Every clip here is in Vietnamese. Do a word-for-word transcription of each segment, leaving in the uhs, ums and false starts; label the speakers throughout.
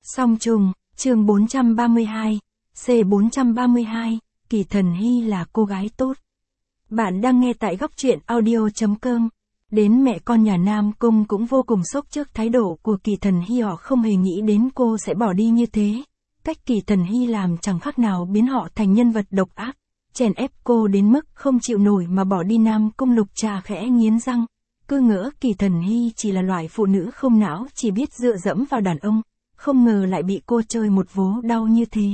Speaker 1: Song trùng, chương bốn trăm ba mươi hai, C bốn trăm ba mươi hai, Kỳ Thần Hy là cô gái tốt. Bạn đang nghe tại góc truyện audio chấm com. Đến mẹ con nhà Nam Cung cũng vô cùng sốc trước thái độ của Kỳ Thần Hy, họ không hề nghĩ đến cô sẽ bỏ đi như thế. Cách Kỳ Thần Hy làm chẳng khác nào biến họ thành nhân vật độc ác, chèn ép cô đến mức không chịu nổi mà bỏ đi. Nam Cung Lục Trà khẽ nghiến răng, cứ ngỡ Kỳ Thần Hy chỉ là loại phụ nữ không não, chỉ biết dựa dẫm vào đàn ông, không ngờ lại bị cô chơi một vố đau như thế.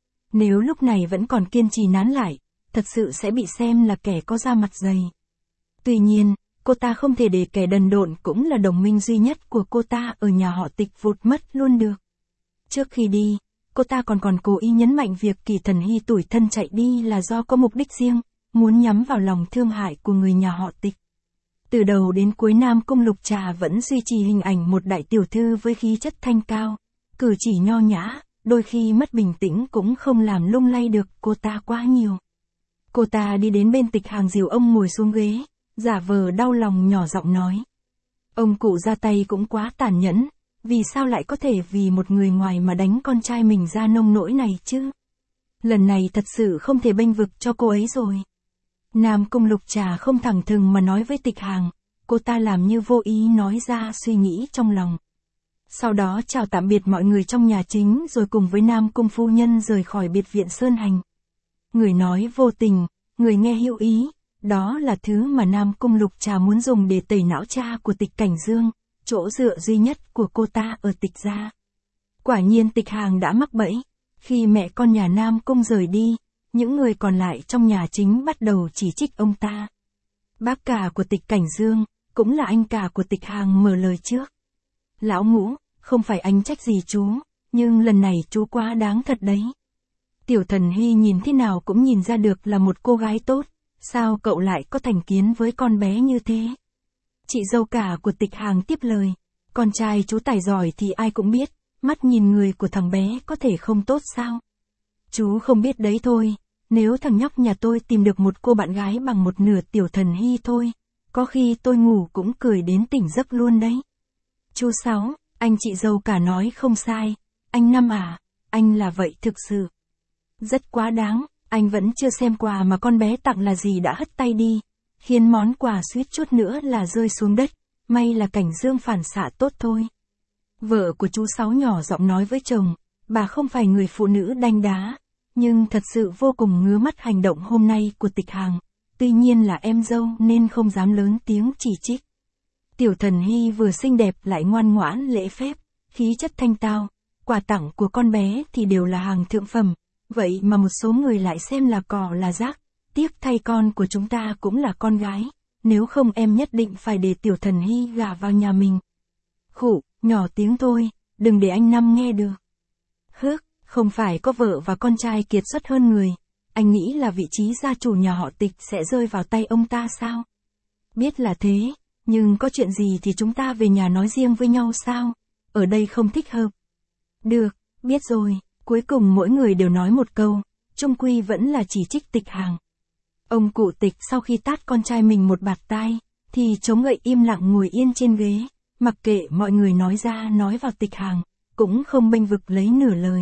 Speaker 1: Nếu lúc này vẫn còn kiên trì nán lại, thật sự sẽ bị xem là kẻ có da mặt dày. Tuy nhiên, cô ta không thể để kẻ đần độn cũng là đồng minh duy nhất của cô ta ở nhà họ Tịch vụt mất luôn được. Trước khi đi, cô ta còn còn cố ý nhấn mạnh việc Kỳ Thần Hy tủi thân chạy đi là do có mục đích riêng, muốn nhắm vào lòng thương hại của người nhà họ Tịch. Từ đầu đến cuối Nam Cung Lục Trà vẫn duy trì hình ảnh một đại tiểu thư với khí chất thanh cao, cử chỉ nho nhã, đôi khi mất bình tĩnh cũng không làm lung lay được cô ta quá nhiều. Cô ta đi đến bên Tịch Hàng dìu ông ngồi xuống ghế, giả vờ đau lòng nhỏ giọng nói. Ông cụ ra tay cũng quá tàn nhẫn, vì sao lại có thể vì một người ngoài mà đánh con trai mình ra nông nỗi này chứ? Lần này thật sự không thể bênh vực cho cô ấy rồi. Nam Cung Lục Trà không thẳng thừng mà nói với Tịch Hàng, cô ta làm như vô ý nói ra suy nghĩ trong lòng. Sau đó chào tạm biệt mọi người trong nhà chính rồi cùng với Nam Cung phu nhân rời khỏi biệt viện Sơn Hành. Người nói vô tình, người nghe hữu ý, đó là thứ mà Nam Cung Lục Trà muốn dùng để tẩy não cha của Tịch Cảnh Dương, chỗ dựa duy nhất của cô ta ở Tịch gia. Quả nhiên Tịch Hàng đã mắc bẫy, khi mẹ con nhà Nam Cung rời đi, những người còn lại trong nhà chính bắt đầu chỉ trích ông ta. Bác cả của Tịch Cảnh Dương, cũng là anh cả của Tịch Hàng mở lời trước. Lão Ngũ, không phải anh trách gì chú, nhưng lần này chú quá đáng thật đấy. Tiểu Thần Hy nhìn thế nào cũng nhìn ra được là một cô gái tốt, sao cậu lại có thành kiến với con bé như thế? Chị dâu cả của Tịch Hàng tiếp lời, con trai chú tài giỏi thì ai cũng biết, mắt nhìn người của thằng bé có thể không tốt sao? Chú không biết đấy thôi, nếu thằng nhóc nhà tôi tìm được một cô bạn gái bằng một nửa Tiểu Thần Hy thôi, có khi tôi ngủ cũng cười đến tỉnh giấc luôn đấy. Chú Sáu, anh chị dâu cả nói không sai, anh Năm à, anh là vậy thực sự. Rất quá đáng, anh vẫn chưa xem quà mà con bé tặng là gì đã hất tay đi, khiến món quà suýt chút nữa là rơi xuống đất, may là Cảnh Dương phản xạ tốt thôi. Vợ của chú Sáu nhỏ giọng nói với chồng, bà không phải người phụ nữ đanh đá, nhưng thật sự vô cùng ngứa mắt hành động hôm nay của Tịch Hàng, tuy nhiên là em dâu nên không dám lớn tiếng chỉ trích. Tiểu Thần Hy vừa xinh đẹp lại ngoan ngoãn lễ phép, khí chất thanh tao, quà tặng của con bé thì đều là hàng thượng phẩm, vậy mà một số người lại xem là cỏ là rác, tiếc thay con của chúng ta cũng là con gái, nếu không em nhất định phải để Tiểu Thần Hy gả vào nhà mình. Khụ, nhỏ tiếng thôi, đừng để anh Năm nghe được. Hước, không phải có vợ và con trai kiệt xuất hơn người, anh nghĩ là vị trí gia chủ nhà họ Tịch sẽ rơi vào tay ông ta sao? Biết là thế, nhưng có chuyện gì thì chúng ta về nhà nói riêng với nhau sao? Ở đây không thích hợp. Được, biết rồi, cuối cùng mỗi người đều nói một câu, chung quy vẫn là chỉ trích Tịch Hàng. Ông cụ Tịch sau khi tát con trai mình một bạt tai, thì chống gậy im lặng ngồi yên trên ghế, mặc kệ mọi người nói ra nói vào Tịch Hàng, cũng không bênh vực lấy nửa lời.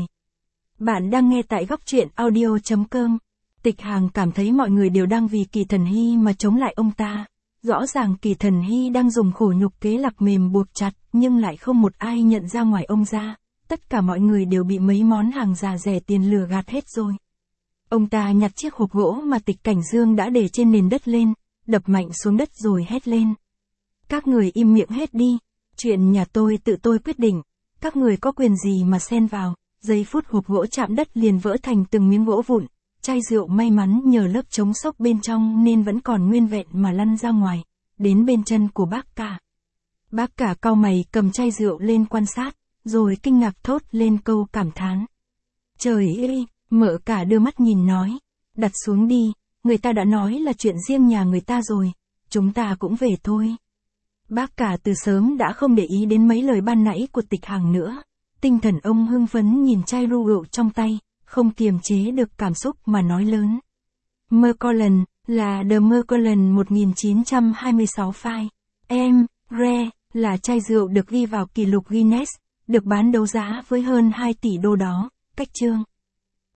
Speaker 1: Bạn đang nghe tại góc truyện audio chấm com. Tịch Hàng cảm thấy mọi người đều đang vì Kỳ Thần Hy mà chống lại ông ta. Rõ ràng Kỳ Thần Hy đang dùng khổ nhục kế lạc mềm buộc chặt, nhưng lại không một ai nhận ra ngoài ông ra. Tất cả mọi người đều bị mấy món hàng già rẻ tiền lừa gạt hết rồi. Ông ta nhặt chiếc hộp gỗ mà Tịch Cảnh Dương đã để trên nền đất lên, đập mạnh xuống đất rồi hét lên. Các người im miệng hết đi, chuyện nhà tôi tự tôi quyết định, các người có quyền gì mà xen vào. Giây phút hộp gỗ chạm đất liền vỡ thành từng miếng gỗ vụn, chai rượu may mắn nhờ lớp chống sốc bên trong nên vẫn còn nguyên vẹn mà lăn ra ngoài, đến bên chân của bác cả. Bác cả cau mày cầm chai rượu lên quan sát, rồi kinh ngạc thốt lên câu cảm thán. Trời ơi, mợ cả đưa mắt nhìn nói, đặt xuống đi, người ta đã nói là chuyện riêng nhà người ta rồi, chúng ta cũng về thôi. Bác cả từ sớm đã không để ý đến mấy lời ban nãy của Tịch Hàng nữa. Tinh thần ông hưng phấn nhìn chai rượu trong tay, không kiềm chế được cảm xúc mà nói lớn. Mercolin, là The Mercolin một nghìn chín trăm hai mươi sáu file. Em, Re, là chai rượu được ghi vào kỷ lục Guinness, được bán đấu giá với hơn hai tỷ đô đó, cách chương.